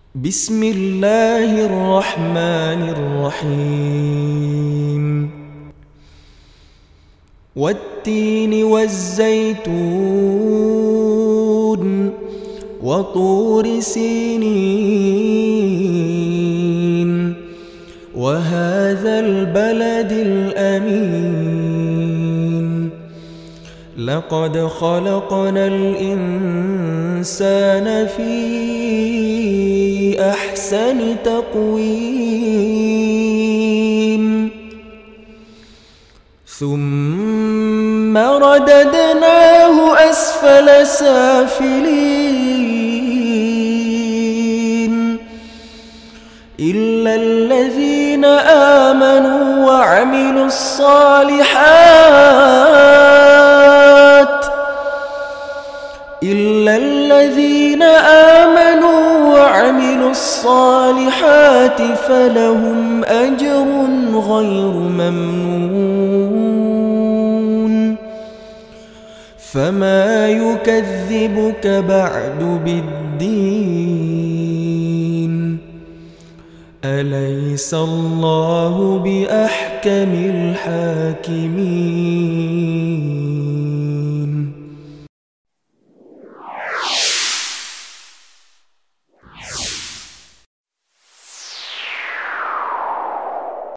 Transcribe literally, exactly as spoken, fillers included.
بسم الله الرحمن الرحيم والتين والزيتون وطور سينين وهذا البلد الأمين لقد خلقنا الإنسان في أحسن تقويم ثم رددناه أسفل سافلين إلا الذين آمنوا وعملوا الصالحات إلا الذين آمنوا وعملوا الصالحات فلهم أجر غير ممنون فما يكذبك بعد بالدين أليس الله بأحكم الحاكمين.